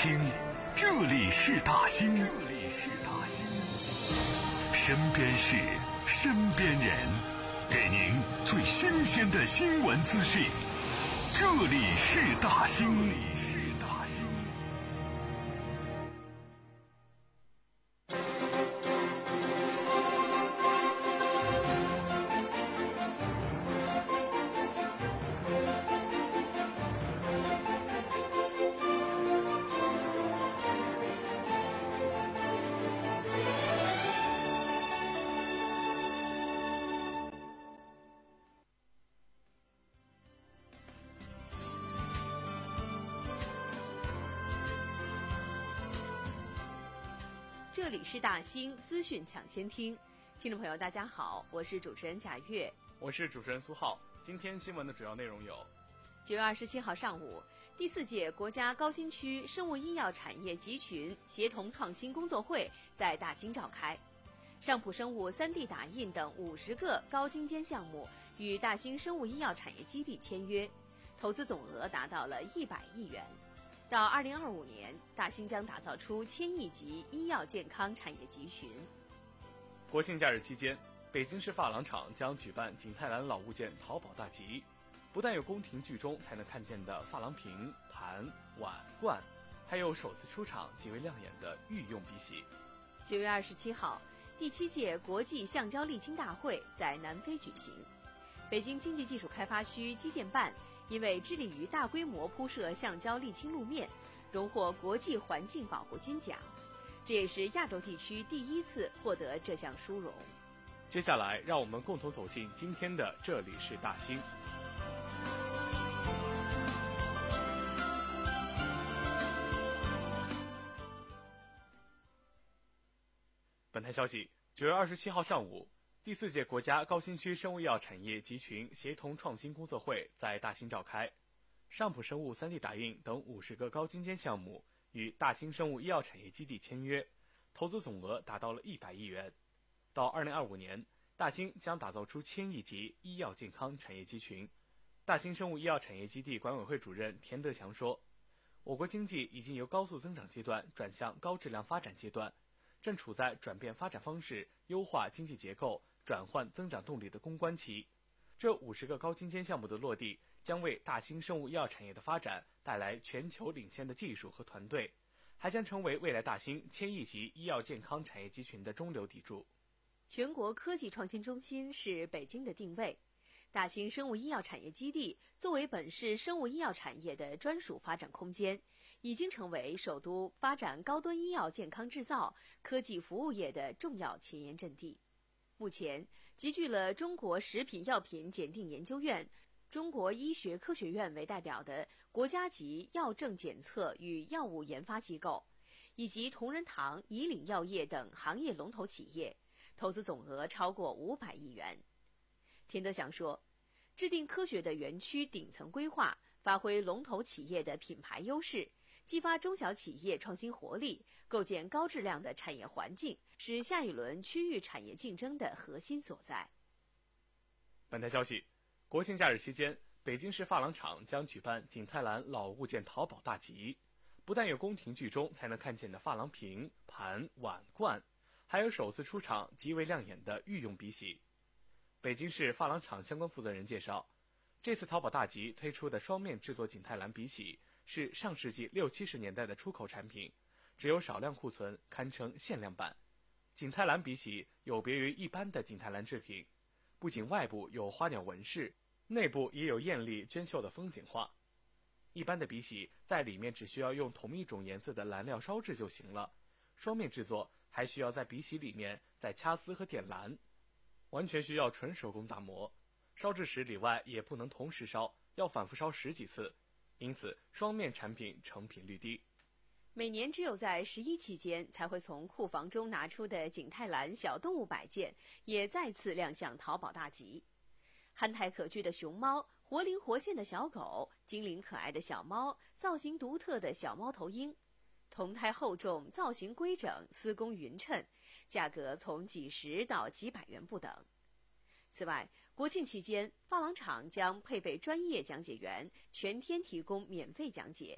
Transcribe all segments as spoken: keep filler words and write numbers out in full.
兴，这里是大兴，这里是大兴。身边事，身边人，给您最新鲜的新闻资讯。这里是大兴，这里是大兴。 这里是大兴资讯抢先听，听众朋友大家好，我是主持人贾月， 我是主持人苏浩。今天新闻的主要内容有： 九月二十七号上午，第四届国家高新区生物医药产业集群协同创新工作会在大兴召开，上普生物 三 D 打印等五十个高精尖项目与大兴生物医药产业基地签约，投资总额达到了一百亿元。到二零二五年，大兴将打造出千亿级医药健康产业集群。 国庆假日期间，北京市发廊厂将举办景泰蓝老物件淘宝大集，不但有宫廷剧中才能看见的珐琅瓶、盘、碗、罐，还有首次出场极为亮眼的御用笔洗。 九月二十七号，第七届国际橡胶沥青大会在南非举行。北京经济技术开发区基建办因为致力于大规模铺设橡胶沥青路面，荣获国际环境保护金奖，这也是亚洲地区第一次获得这项殊荣。 接下来，让我们共同走进今天的这里是大兴。本台消息，九月二十七号上午，第四届国家高新区生物医药产业集群协同创新工作会在大兴召开，上普生物 三 D 打印等五十个高精尖项目与大兴生物医药产业基地签约，投资总额达到了一百亿元。到二零二五年，大兴将打造出千亿级医药健康产业集群。大兴生物医药产业基地管委会主任田德强说，我国经济已经由高速增长阶段转向高质量发展阶段，正处在转变发展方式、优化经济结构、转换增长动力的攻关期。这五十个高精尖项目的落地，将为大兴生物医药产业的发展带来全球领先的技术和团队，还将成为未来大兴千亿级医药健康产业集群的中流砥柱。 全国科技创新中心是北京的定位，大兴生物医药产业基地作为本市生物医药产业的专属发展空间，已经成为首都发展高端医药健康制造、科技服务业的重要前沿阵地。目前，集聚了中国食品药品检定研究院、中国医学科学院为代表的国家级药证检测与药物研发机构，以及同仁堂、以岭药业等行业龙头企业，投资总额超过五百亿元。田德祥说，制定科学的园区顶层规划，发挥龙头企业的品牌优势，激发中小企业创新活力，构建高质量的产业环境，是下一轮区域产业竞争的核心所在。 本台消息，国庆假日期间，北京市发廊厂将举办景泰蓝老物件淘宝大集，不但有宫廷剧中才能看见的珐琅瓶、盘、碗、罐，还有首次出场极为亮眼的御用笔洗。北京市珐琅厂相关负责人介绍，这次淘宝大集推出的双面制作景泰蓝笔洗是上世纪六七十年代的出口产品，只有少量库存，堪称限量版。景泰蓝笔洗有别于一般的景泰蓝制品，不仅外部有花鸟纹饰，内部也有艳丽娟秀的风景画。一般的笔洗在里面只需要用同一种颜色的蓝料烧制就行了，双面制作还需要在笔洗里面再掐丝和点蓝，完全需要纯手工打磨，烧制时里外也不能同时烧，要反复烧十几次，因此双面产品成品率低。 每年只有在十一期间才会从库房中拿出的景泰蓝小动物摆件，也再次亮相淘宝大集。憨态可掬的熊猫、活灵活现的小狗、精灵可爱的小猫、造型独特的小猫头鹰，铜胎厚重，造型规整，丝工匀称，价格从几十到几百元不等。此外，国庆期间，发廊厂将配备专业讲解员，全天提供免费讲解。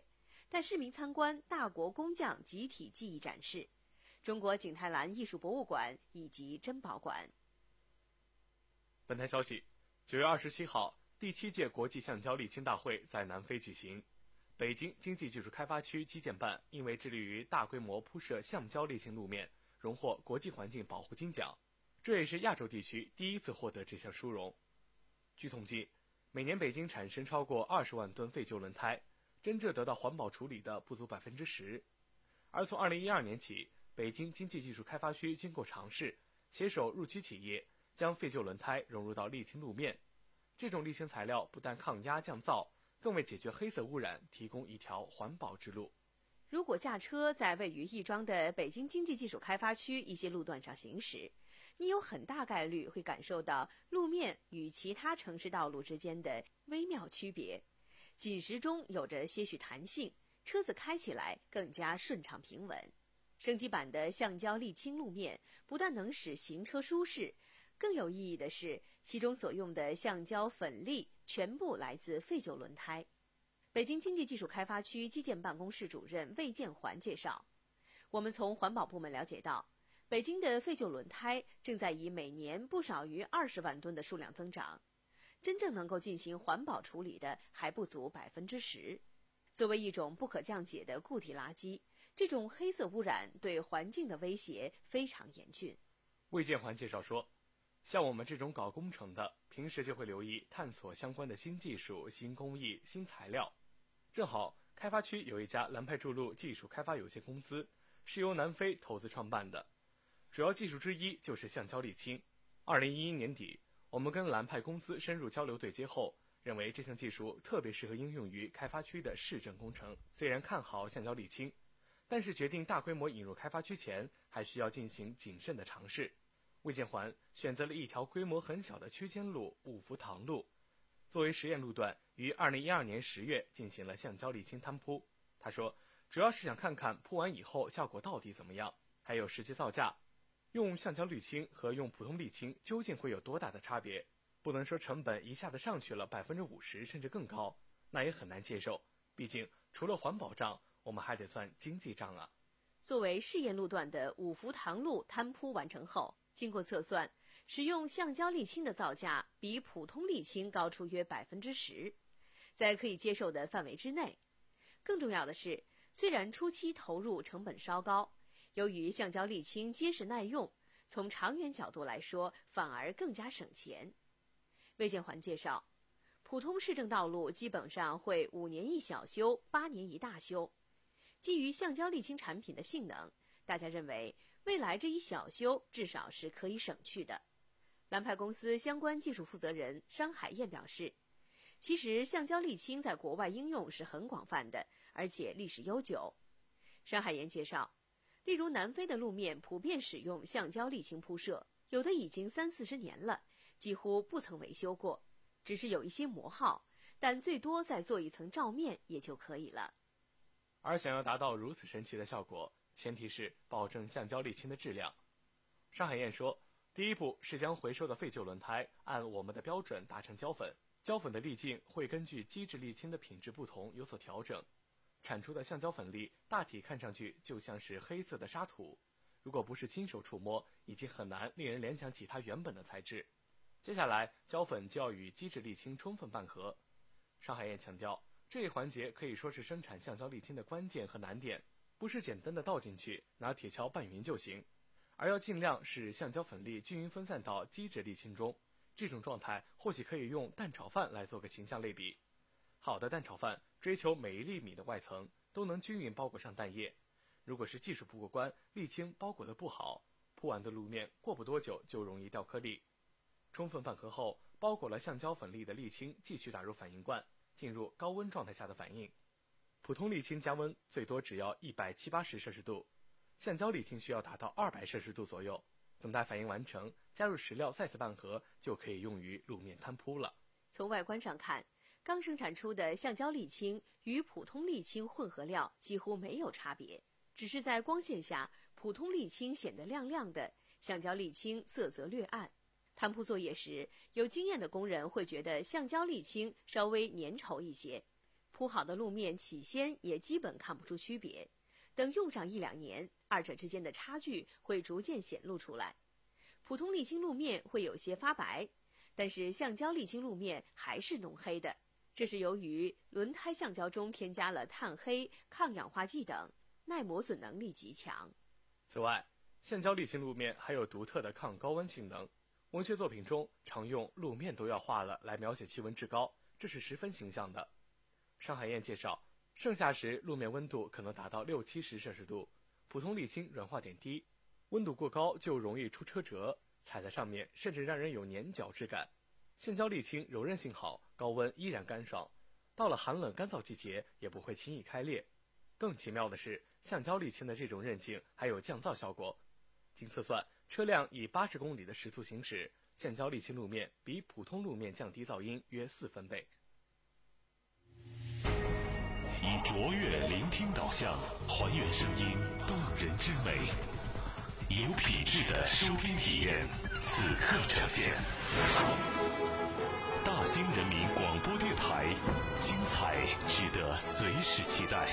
带市民参观大国工匠集体技艺展示、中国景泰蓝艺术博物馆以及珍宝馆。 本台消息，九月二十七号，第七届国际橡胶沥青大会在南非举行。北京经济技术开发区基建办因为致力于大规模铺设橡胶沥青路面，荣获国际环境保护金奖，这也是亚洲地区第一次获得这项殊荣。据统计，每年北京产生超过二十万吨废旧轮胎，真正得到环保处理的不足百分之十。而从二零一二年起，北京经济技术开发区经过尝试，携手入区企业，将废旧轮胎融入到沥青路面。这种沥青材料不但抗压降噪，更为解决黑色污染提供一条环保之路。 如果驾车在位于亦庄的北京经济技术开发区一些路段上行驶，你有很大概率会感受到路面与其他城市道路之间的微妙区别，紧实中有着些许弹性，车子开起来更加顺畅平稳。升级版的橡胶沥青路面不但能使行车舒适，更有意义的是，其中所用的橡胶粉粒全部来自废旧轮胎。北京经济技术开发区基建办公室主任魏建环介绍，我们从环保部门了解到，北京的废旧轮胎正在以每年不少于二十万吨的数量增长，真正能够进行环保处理的还不足百分之十。作为一种不可降解的固体垃圾，这种黑色污染对环境的威胁非常严峻。 魏建环介绍说，像我们这种搞工程的，平时就会留意探索相关的新技术、新工艺、新材料。正好开发区有一家蓝派筑路技术开发有限公司，是由南非投资创办的，主要技术之一就是橡胶沥青。二零一一年底，我们跟蓝派公司深入交流对接后，认为这项技术特别适合应用于开发区的市政工程。虽然看好橡胶沥青，但是决定大规模引入开发区前，还需要进行谨慎的尝试。魏建环选择了一条规模很小的区间路五福塘路，作为实验路段，于二零一二年十月进行了橡胶沥青摊铺。他说，主要是想看看铺完以后效果到底怎么样，还有实际造价。用橡胶沥青和用普通沥青究竟会有多大的差别？不能说成本一下子上去了百分之五十甚至更高，那也很难接受。毕竟除了环保账，我们还得算经济账啊。 作为试验路段的五福塘路摊铺完成后，经过测算，使用橡胶沥青的造价比普通沥青高出约百分之十，在可以接受的范围之内。更重要的是，虽然初期投入成本稍高，由于橡胶沥青结实耐用，从长远角度来说反而更加省钱。魏建环介绍，普通市政道路基本上会五年一小修，八年一大修。基于橡胶沥青产品的性能，大家认为未来这一小修至少是可以省去的。蓝派公司相关技术负责人商海燕表示，其实橡胶沥青在国外应用是很广泛的，而且历史悠久。商海燕介绍，例如南非的路面普遍使用橡胶沥青铺设，有的已经三四十年了，几乎不曾维修过，只是有一些磨耗，但最多再做一层罩面也就可以了。 而想要达到如此神奇的效果，前提是保证橡胶沥青的质量。商海燕说，第一步是将回收的废旧轮胎按我们的标准打成胶粉，胶粉的粒径会根据基质沥青的品质不同有所调整，产出的橡胶粉粒大体看上去就像是黑色的沙土，如果不是亲手触摸，已经很难令人联想起它原本的材质。接下来胶粉就要与基质沥青充分拌合。商海燕强调，这一环节可以说是生产橡胶沥青的关键和难点，不是简单的倒进去拿铁锹拌匀就行，而要尽量使橡胶粉粒均匀分散到基质沥青中。这种状态或许可以用蛋炒饭来做个形象类比。好的蛋炒饭追求每一粒米的外层都能均匀包裹上蛋液，如果是技术不过关，沥青包裹得不好，铺完的路面过不多久就容易掉颗粒。充分拌合后，包裹了橡胶粉粒的沥青继续打入反应罐，进入高温状态下的反应。普通沥青加温最多只要一百七八十摄氏度，橡胶沥青需要达到二百摄氏度左右。等待反应完成，加入石料再次拌合，就可以用于路面摊铺了。 从外观上看，刚生产出的橡胶沥青与普通沥青混合料几乎没有差别，只是在光线下，普通沥青显得亮亮的，橡胶沥青色泽略暗。摊铺作业时，有经验的工人会觉得橡胶沥青稍微粘稠一些， 铺好的路面起先也基本看不出区别，等用上一两年，二者之间的差距会逐渐显露出来。普通沥青路面会有些发白，但是橡胶沥青路面还是浓黑的，这是由于轮胎橡胶中添加了碳黑、抗氧化剂等，耐磨损能力极强。 此外，橡胶沥青路面还有独特的抗高温性能。文学作品中常用路面都要化了来描写气温之高，这是十分形象的。尚海燕介绍，盛夏时路面温度可能达到六七十摄氏度，普通沥青软化点低，温度过高就容易出车辙，踩在上面甚至让人有粘脚之感。橡胶沥青柔韧性好，高温依然干爽，到了寒冷干燥季节也不会轻易开裂。更奇妙的是，橡胶沥青的这种韧性还有降噪效果。经测算，车辆以八十公里的时速行驶，橡胶沥青路面比普通路面降低噪音约四分贝。 以卓越聆听导向，还原声音动人之美，有品质的收听体验，此刻呈现。大兴人民广播电台，精彩值得随时期待。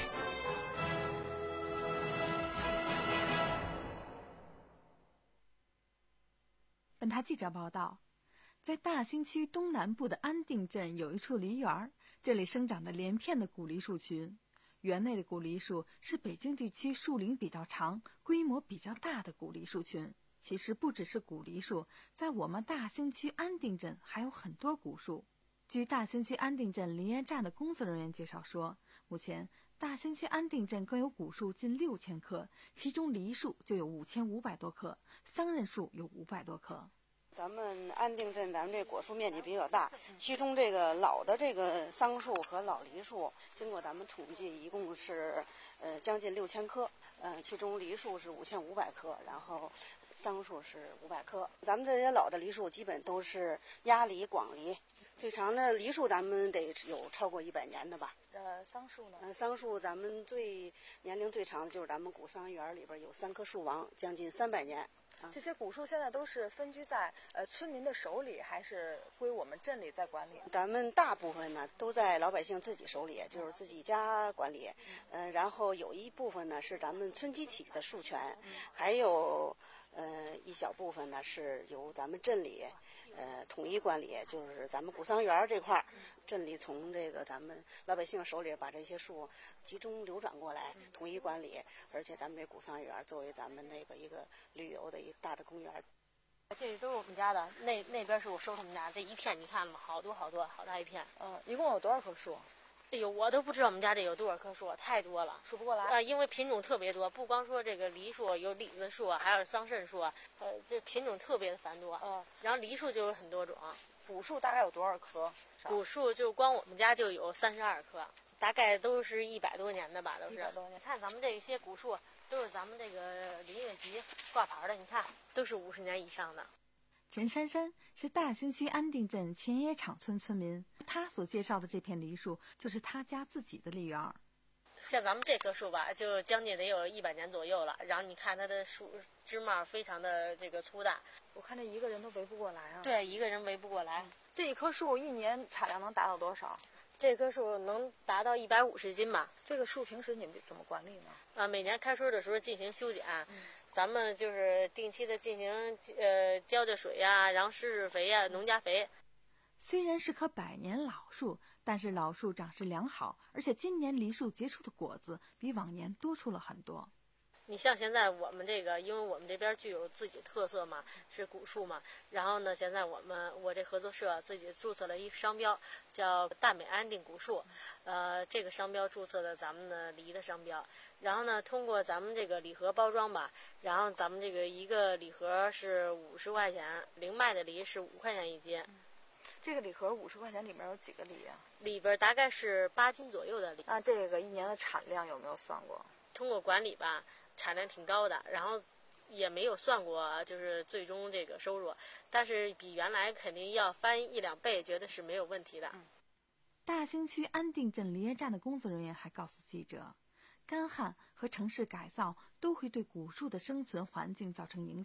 本台记者报道，在大兴区东南部的安定镇有一处梨园，这里生长着连片的古梨树群。园内的古梨树是北京地区树龄比较长、规模比较大的古梨树群。其实不只是古梨树，在我们大兴区安定镇还有很多古树。据大兴区安定镇林业站的工作人员介绍说，目前大兴区安定镇共有古树近六千棵，其中梨树就有五千五百多棵，桑葚树有五百多棵。 咱们安定镇，咱们这果树面积比较大，其中这个老的这个桑树和老梨树，经过咱们统计，一共是呃将近六千棵，呃，其中梨树是五千五百棵，然后桑树是五百棵。咱们这些老的梨树基本都是鸭梨、广梨，最长的梨树咱们得有超过一百年的吧。 呃，桑树呢？ 呃，桑树咱们最年龄最长的就是咱们古桑园里边有三棵树王，将近三百年。 这些古树现在都是分居在呃村民的手里，还是归我们镇里在管理？ 咱们大部分呢都在老百姓自己手里，就是自己家管理。嗯、呃，然后有一部分呢是咱们村集体的树权，还有呃一小部分呢是由咱们镇里呃统一管理，就是咱们古桑园这块儿，镇里从这个咱们老百姓手里把这些树集中流转过来，统一管理。而且咱们这古桑园作为咱们那个一个旅游的一个大的公园。 这都是我们家的，那那边是我收他们家这一片，你看嘛，好多好多，好大一片。 嗯，一共有多少棵树？ 哎呦，我都不知道我们家这有多少棵树，太多了， 数不过来。 啊、呃，因为品种特别多，不光说这个梨树，有李子树啊，还有桑葚树啊，呃，这品种特别的繁多。 嗯， 然后梨树就有很多种。 古树大概有多少棵？ 古树就光我们家就有三十二棵，大概都是一百多年的吧，都是。 一百多年。 看咱们这些古树，都是咱们这个林业局挂牌的，你看都是五十年以上的。 陈珊珊是大兴区安定镇前野场村村民，她所介绍的这片梨树就是她家自己的梨园。 像咱们这棵树吧，就将近得有一百年左右了。然后你看它的树枝蔓非常的这个粗大， 我看这一个人都围不过来啊。 对，一个人围不过来。 这一棵树一年产量能达到多少？ 这棵树能达到一百五十斤吧。 这个树平时你们怎么管理呢？ 啊，每年开春的时候进行修剪， 嗯、 咱们就是定期的进行呃浇浇水呀、啊，然后施施肥呀、啊，农家肥。 虽然是棵百年老树，但是老树长势良好，而且今年梨树结出的果子比往年多出了很多。 你像现在我们这个，因为我们这边具有自己的特色嘛，是古树嘛。然后呢，现在我们我这合作社自己注册了一个商标，叫大美安定古树。呃，这个商标注册的咱们的梨的商标。然后呢，通过咱们这个礼盒包装吧，然后咱们这个一个礼盒是五十块钱，零卖的梨是五块钱一斤。 嗯，这个礼盒五十块钱里面有几个梨啊？ 里边大概是八斤左右的梨。 那这个一年的产量有没有算过？ 通过管理吧。产量挺高的，然后也没有算过就是最终这个收入，但是比原来肯定要翻一两倍，觉得是没有问题的。 嗯、大兴区安定镇林业站的工作人员还告诉记者，干旱和城市改造都会对古树的生存环境造成影响。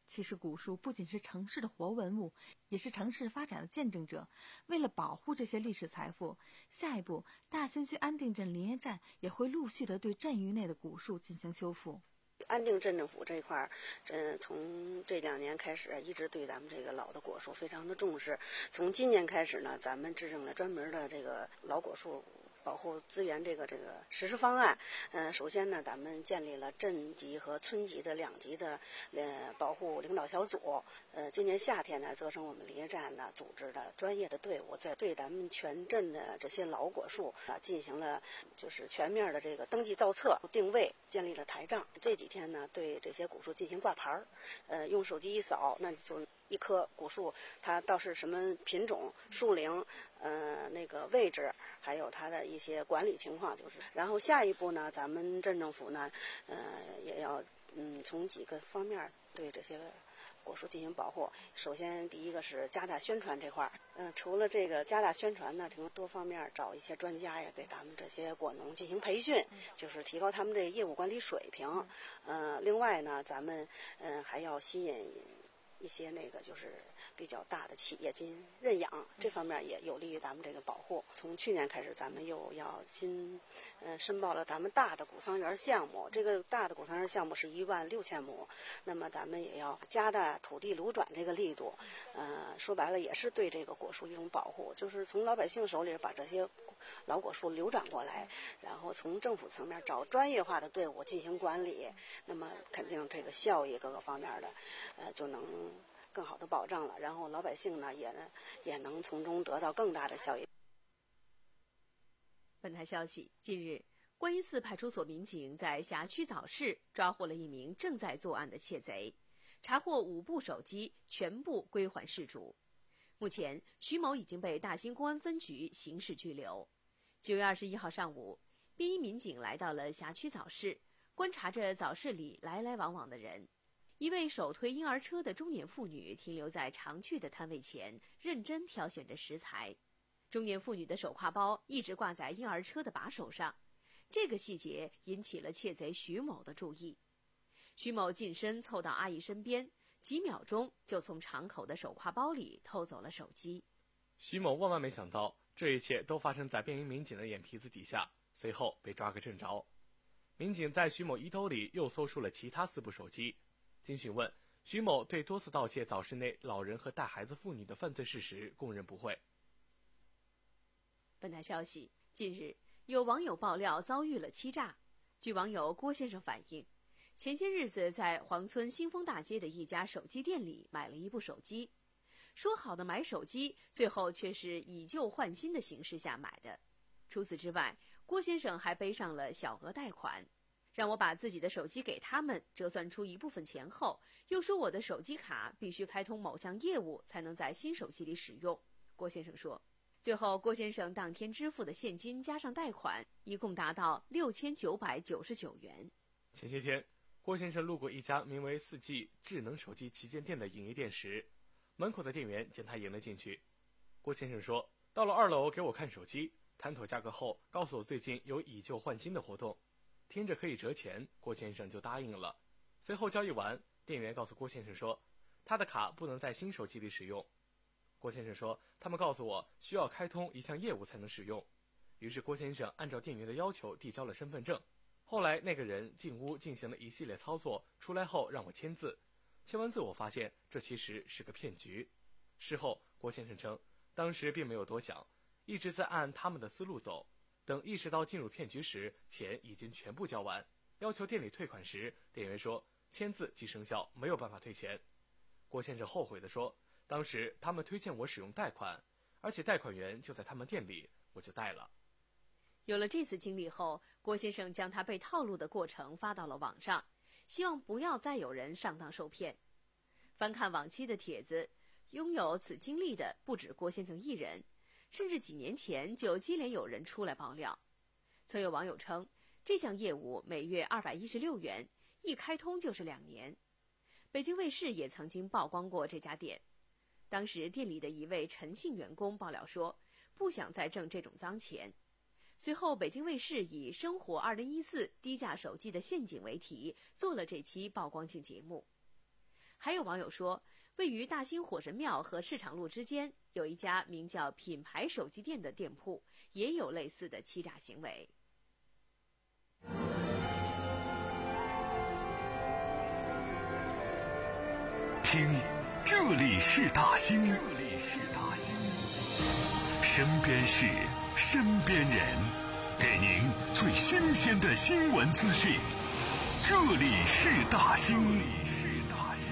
其实古树不仅是城市的活文物，也是城市发展的见证者。为了保护这些历史财富，下一步大兴区安定镇林业站也会陆续的对镇域内的古树进行修复。 安定镇政府这块儿，嗯，从这两年开始，一直对咱们这个老的果树非常的重视。从今年开始呢，咱们制定了专门的这个老果树保护资源这个这个实施方案。嗯、呃，首先呢，咱们建立了镇级和村级的两级的呃保护领导小组。呃，今年夏天呢，责成我们林业站呢组织的专业的队伍，在对咱们全镇的这些老果树啊进行了就是全面的这个登记造册、定位，建立了台账。这几天呢，对这些果树进行挂牌儿，呃，用手机一扫，那就一棵果树它倒是什么品种、树龄。呃，那个位置，还有它的一些管理情况，就是。然后下一步呢，咱们镇政府呢，呃，也要嗯从几个方面对这些果树进行保护。首先，第一个是加大宣传这块儿。嗯、呃，除了这个加大宣传呢，从多方面找一些专家呀，给咱们这些果农进行培训，就是提高他们这个业务管理水平。呃，另外呢，咱们嗯、呃、还要吸引一些那个就是比较大的企业进行认养，这方面也有利于咱们这个保护。从去年开始，咱们又要新呃申报了咱们大的古桑园项目，这个大的古桑园项目是一万六千亩，那么咱们也要加大土地流转这个力度。呃，说白了也是对这个果树一种保护，就是从老百姓手里把这些老果树流转过来，然后从政府层面找专业化的队伍进行管理，那么肯定这个效益各个方面的呃就能更好的保障了，然后老百姓呢也也能从中得到更大的效益。 本台消息，近日，观音寺派出所民警在辖区早市抓获了一名正在作案的窃贼，查获五部手机，全部归还事主。目前，徐某已经被大兴公安分局刑事拘留。九月二十一号上午，便衣民警来到了辖区早市，观察着早市里来来往往的人。一位手推婴儿车的中年妇女停留在常去的摊位前，认真挑选着食材。中年妇女的手挎包一直挂在婴儿车的把手上，这个细节引起了窃贼徐某的注意。徐某近身凑到阿姨身边，几秒钟就从敞口的手挎包里偷走了手机。 徐某万万没想到，这一切都发生在便衣民警的眼皮子底下，随后被抓个正着。民警在徐某衣兜里又搜出了其他四部手机。经询问，徐某对多次盗窃早市内老人和带孩子妇女的犯罪事实供认不讳。 本台消息，近日有网友爆料遭遇了欺诈。据网友郭先生反映，前些日子在黄村新丰大街的一家手机店里买了一部手机，说好的买手机，最后却是以旧换新的形式下买的。除此之外，郭先生还背上了小额贷款。让我把自己的手机给他们，折算出一部分钱后，又说我的手机卡必须开通某项业务才能在新手机里使用。郭先生说，最后郭先生当天支付的现金加上贷款，一共达到六千九百九十九元。 前些天，郭先生路过一家名为四 G 智能手机旗舰店的营业店时，门口的店员将他迎了进去。郭先生说，到了二楼给我看手机，谈妥价格后告诉我最近有以旧换新的活动，听着可以折钱，郭先生就答应了。随后交易完，店员告诉郭先生说，他的卡不能在新手机里使用。郭先生说，他们告诉我需要开通一项业务才能使用。于是郭先生按照店员的要求递交了身份证。后来那个人进屋进行了一系列操作，出来后让我签字。签完字我发现这其实是个骗局。事后郭先生称，当时并没有多想，一直在按他们的思路走。等意识到进入骗局时，钱已经全部交完。要求店里退款时，店员说签字即生效，没有办法退钱。郭先生后悔地说，当时他们推荐我使用贷款，而且贷款员就在他们店里，我就贷了。 有了这次经历后，郭先生将他被套路的过程发到了网上，希望不要再有人上当受骗。翻看往期的帖子，拥有此经历的不止郭先生一人，甚至几年前就接连有人出来爆料。曾有网友称，这项业务每月二百一十六元，一开通就是两年。北京卫视也曾经曝光过这家店，当时店里的一位陈姓员工爆料说，不想再挣这种脏钱。随后北京卫视以生活二零一四低价手机的陷阱为题，做了这期曝光性节目。 还有网友说，位于大兴火神庙和市场路之间有一家名叫品牌手机店的店铺，也有类似的欺诈行为。 听，这里是大兴，这里是大兴，身边事，身边人，给您最新鲜的新闻资讯。这里是大兴，这里是大兴。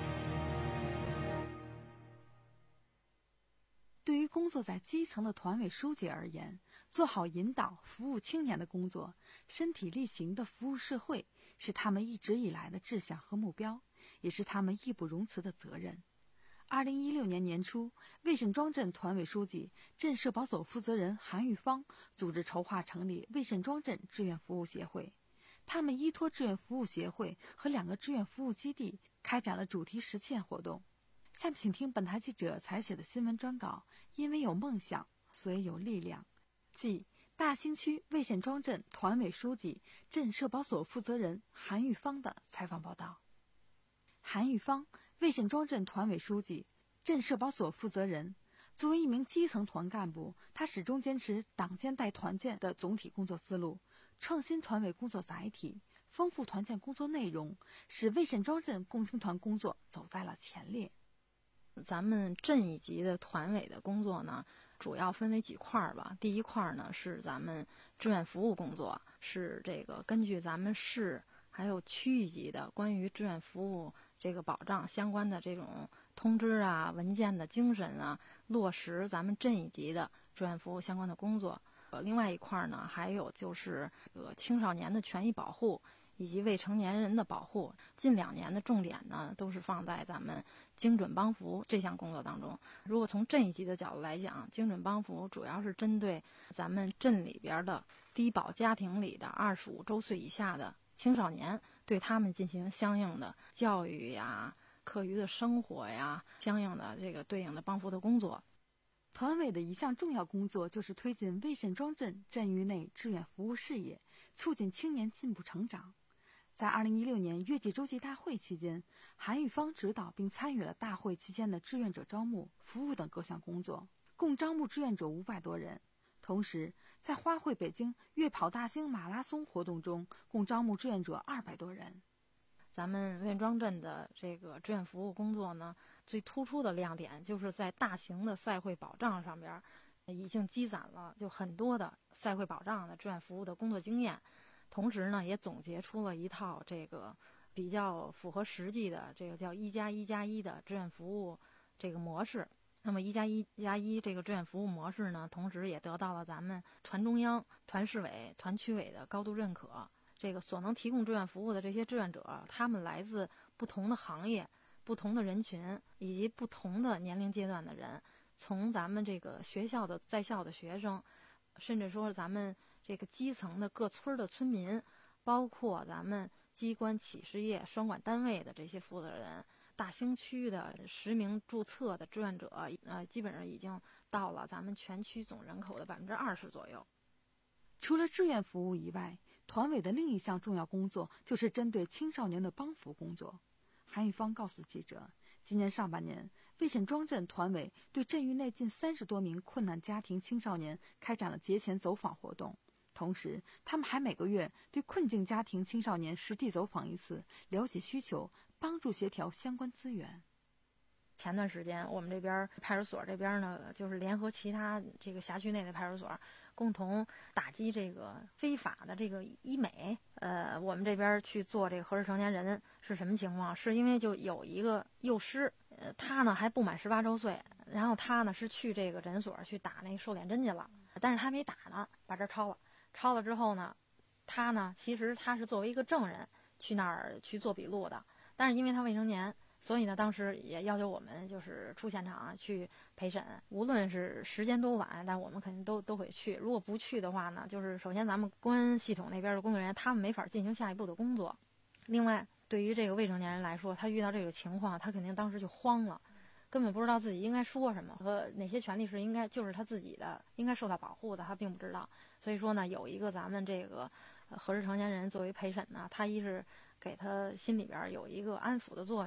对于工作在基层的团委书记而言，做好引导、服务青年的工作，身体力行的服务社会，是他们一直以来的志向和目标，也是他们义不容辞的责任。二零一六年年初，魏沈庄镇团委书记、镇社保所负责人韩玉芳组织筹划成立魏沈庄镇志愿服务协会。他们依托志愿服务协会和两个志愿服务基地，开展了主题实践活动。下面请听本台记者采写的新闻专稿《因为有梦想，所以有力量》，即大兴区魏沈庄镇团委书记、镇社保所负责人韩玉芳的采访报道。韩玉芳，魏沈庄镇团委书记、镇社保所负责人。作为一名基层团干部，他始终坚持党建带团建的总体工作思路，创新团委工作载体，丰富团建工作内容，使魏沈庄镇共青团工作走在了前列。 咱们镇一级的团委的工作呢，主要分为几块吧。第一块呢是咱们志愿服务工作，是这个根据咱们市还有区域级的关于志愿服务这个保障相关的这种通知啊、文件的精神啊，落实咱们镇一级的志愿服务相关的工作。呃，另外一块呢，还有就是呃青少年的权益保护以及未成年人的保护。近两年的重点呢，都是放在咱们精准帮扶这项工作当中。如果从镇一级的角度来讲，精准帮扶主要是针对咱们镇里边的低保家庭里的二十五周岁以下的青少年，对他们进行相应的教育呀、课余的生活呀，相应的这个对应的帮扶的工作。 团委的一项重要工作就是推进魏沈庄镇镇域内志愿服务事业，促进青年进步成长。在二零一六年月季周际大会期间，韩玉芳指导并参与了大会期间的志愿者招募、服务等各项工作，共招募志愿者五百多人。同时，在花卉北京月跑大兴马拉松活动中，共招募志愿者二百多人。 咱们魏沈庄镇的这个志愿服务工作呢，最突出的亮点就是在大型的赛会保障上边，已经积攒了就很多的赛会保障的志愿服务的工作经验，同时呢，也总结出了一套这个比较符合实际的这个叫一加一加一的志愿服务这个模式。那么一加一加一这个志愿服务模式呢，同时也得到了咱们团中央、团市委、团区委的高度认可。这个所能提供志愿服务的这些志愿者，他们来自不同的行业、不同的人群以及不同的年龄阶段的人，从咱们这个学校的在校的学生，甚至说是咱们这个基层的各村的村民，包括咱们机关企事业双管单位的这些负责人，大兴区的实名注册的志愿者，呃，基本上已经到了咱们全区总人口的百分之二十左右。 除了志愿服务以外，团委的另一项重要工作就是针对青少年的帮扶工作。韩玉芳告诉记者，今年上半年，魏沈庄镇团委对镇域内近三十多名困难家庭青少年开展了节前走访活动，同时，他们还每个月对困境家庭青少年实地走访一次，了解需求，帮助协调相关资源。 前段时间，我们这边派出所这边呢，就是联合其他这个辖区内的派出所，共同打击这个非法的这个医美。呃，我们这边去做这个合适成年人是什么情况？是因为就有一个幼师，呃，他呢还不满十八周岁，然后他呢是去这个诊所去打那个瘦脸针去了，但是他没打呢，把这抄了。抄了之后呢，他呢其实他是作为一个证人去那儿去做笔录的，但是因为他未成年。所以呢，当时也要求我们就是出现场去陪审，无论是时间多晚，但我们肯定都都会去。如果不去的话呢，就是首先咱们公安系统那边的工作人员他们没法进行下一步的工作。另外，对于这个未成年人来说，他遇到这个情况，他肯定当时就慌了，根本不知道自己应该说什么和哪些权利是应该就是他自己的，应该受到保护的，他并不知道。所以说呢，有一个咱们这个合适成年人作为陪审呢，他一是给他心里边有一个安抚的作用。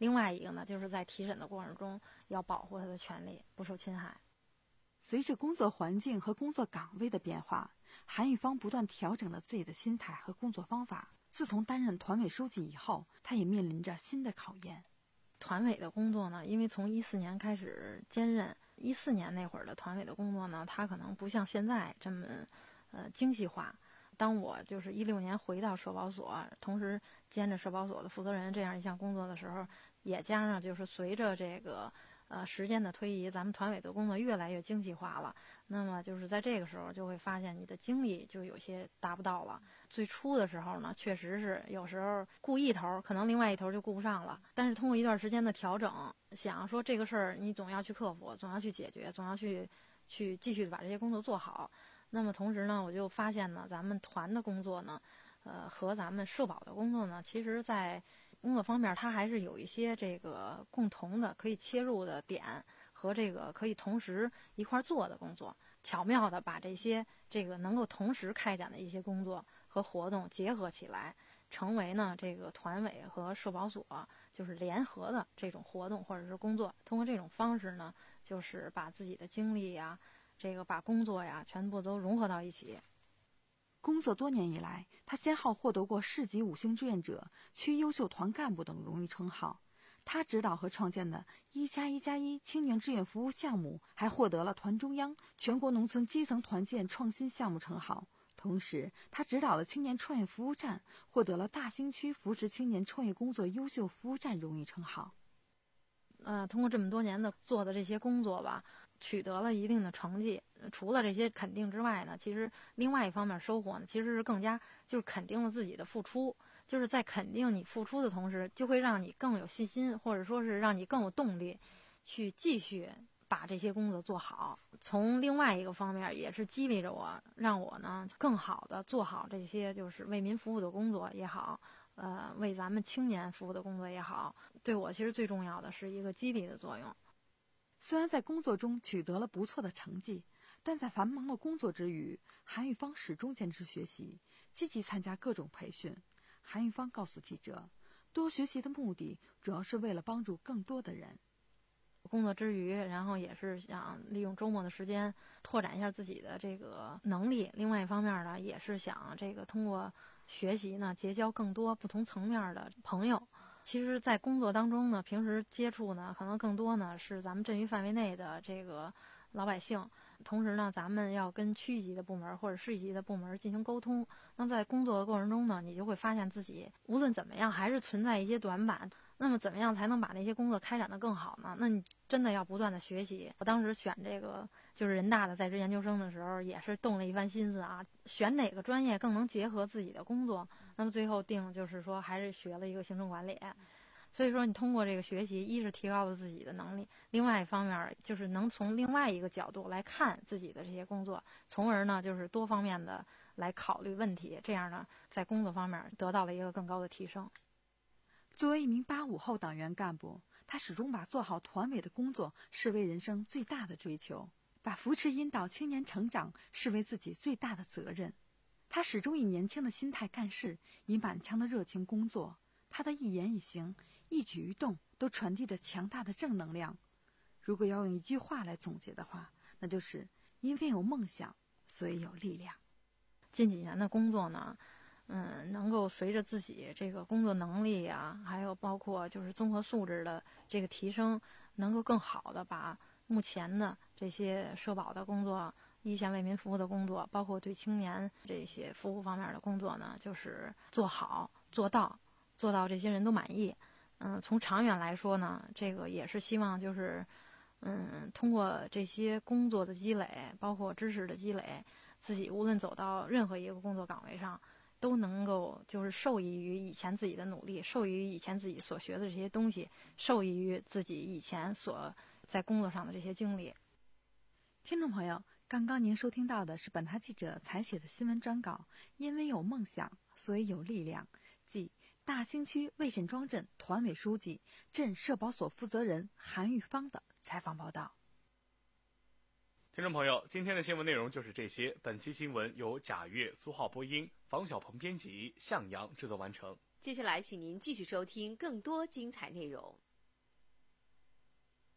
另外一个呢，就是在提审的过程中要保护他的权利不受侵害。 随着工作环境和工作岗位的变化，韩玉芳不断调整了自己的心态和工作方法。自从担任团委书记以后，她也面临着新的考验。 团委的工作呢，因为从一四年开始兼任，一四年那会儿的团委的工作呢，它可能不像现在这么呃精细化。当我就是一六年回到社保所，同时兼着社保所的负责人这样一项工作的时候，也加上就是随着这个呃时间的推移，咱们团委的工作越来越精细化了。那么就是在这个时候就会发现你的精力就有些达不到了。最初的时候呢，确实是有时候顾一头，可能另外一头就顾不上了。但是通过一段时间的调整，想说这个事儿你总要去克服，总要去解决，总要去去继续把这些工作做好。那么同时呢，我就发现呢，咱们团的工作呢，呃，和咱们社保的工作呢，其实在工作方面它还是有一些这个共同的可以切入的点和这个可以同时一块做的工作，巧妙的把这些这个能够同时开展的一些工作和活动结合起来，成为呢这个团委和社保所就是联合的这种活动或者是工作。通过这种方式呢，就是把自己的精力呀，这个把工作呀全部都融合到一起。 工作多年以来，他先后获得过市级五星志愿者、区优秀团干部等荣誉称号。他指导和创建的一加一加一青年志愿服务项目，还获得了团中央全国农村基层团建创新项目称号。同时，他指导了青年创业服务站，获得了大兴区扶持青年创业工作优秀服务站荣誉称号。 呃，通过这么多年的做的这些工作吧，取得了一定的成绩。除了这些肯定之外呢，其实另外一方面收获呢，其实是更加就是肯定了自己的付出。就是在肯定你付出的同时，就会让你更有信心，或者说是让你更有动力，去继续把这些工作做好。从另外一个方面，也是激励着我，让我呢更好的做好这些就是为民服务的工作也好，呃，为咱们青年服务的工作也好，对我其实最重要的是一个激励的作用。 虽然在工作中取得了不错的成绩，但在繁忙的工作之余，韩玉芳始终坚持学习，积极参加各种培训。韩玉芳告诉记者，多学习的目的主要是为了帮助更多的人。 工作之余，然后也是想利用周末的时间拓展一下自己的这个能力。另外一方面呢，也是想这个通过学习呢，结交更多不同层面的朋友。其实在工作当中呢，平时接触呢，可能更多呢是咱们镇域范围内的这个老百姓。同时呢，咱们要跟区一级的部门或者市一级的部门进行沟通。那么在工作的过程中呢，你就会发现自己无论怎么样还是存在一些短板。那么怎么样才能把那些工作开展得更好呢？那你真的要不断的学习。我当时选这个就是人大的在职研究生的时候，也是动了一番心思啊，选哪个专业更能结合自己的工作。那么最后定就是说还是学了一个行政管理。所以说你通过这个学习，一是提高了自己的能力，另外一方面就是能从另外一个角度来看自己的这些工作，从而呢就是多方面的来考虑问题，这样呢在工作方面得到了一个更高的提升。 作为一名八五后党员干部，他始终把做好团委的工作视为人生最大的追求，把扶持引导青年成长视为自己最大的责任。他始终以年轻的心态干事，以满腔的热情工作。他的一言一行、一举一动都传递着强大的正能量。如果要用一句话来总结的话，那就是因为有梦想，所以有力量。 近几年的工作呢，嗯，能够随着自己这个工作能力啊，还有包括就是综合素质的这个提升，能够更好的把目前的这些社保的工作、一线为民服务的工作，包括对青年这些服务方面的工作呢，就是做好做到。做到这些人都满意。嗯，从长远来说呢，这个也是希望就是，嗯，通过这些工作的积累，包括知识的积累，自己无论走到任何一个工作岗位上，都能够就是受益于以前自己的努力，受益于以前自己所学的这些东西，受益于自己以前所在工作上的这些经历。 听众朋友，刚刚您收听到的是本台记者采写的新闻专稿，因为有梦想，所以有力量，即大兴区魏沈庄镇团委书记、镇社保所负责人韩玉芳的采访报道。 听众朋友，今天的新闻内容就是这些。本期新闻由贾月、苏浩播音，房小鹏编辑，向阳制作完成。 接下来，请您继续收听更多精彩内容。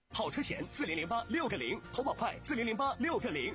跑车险四零零八六个零，投保快四零零八六个零。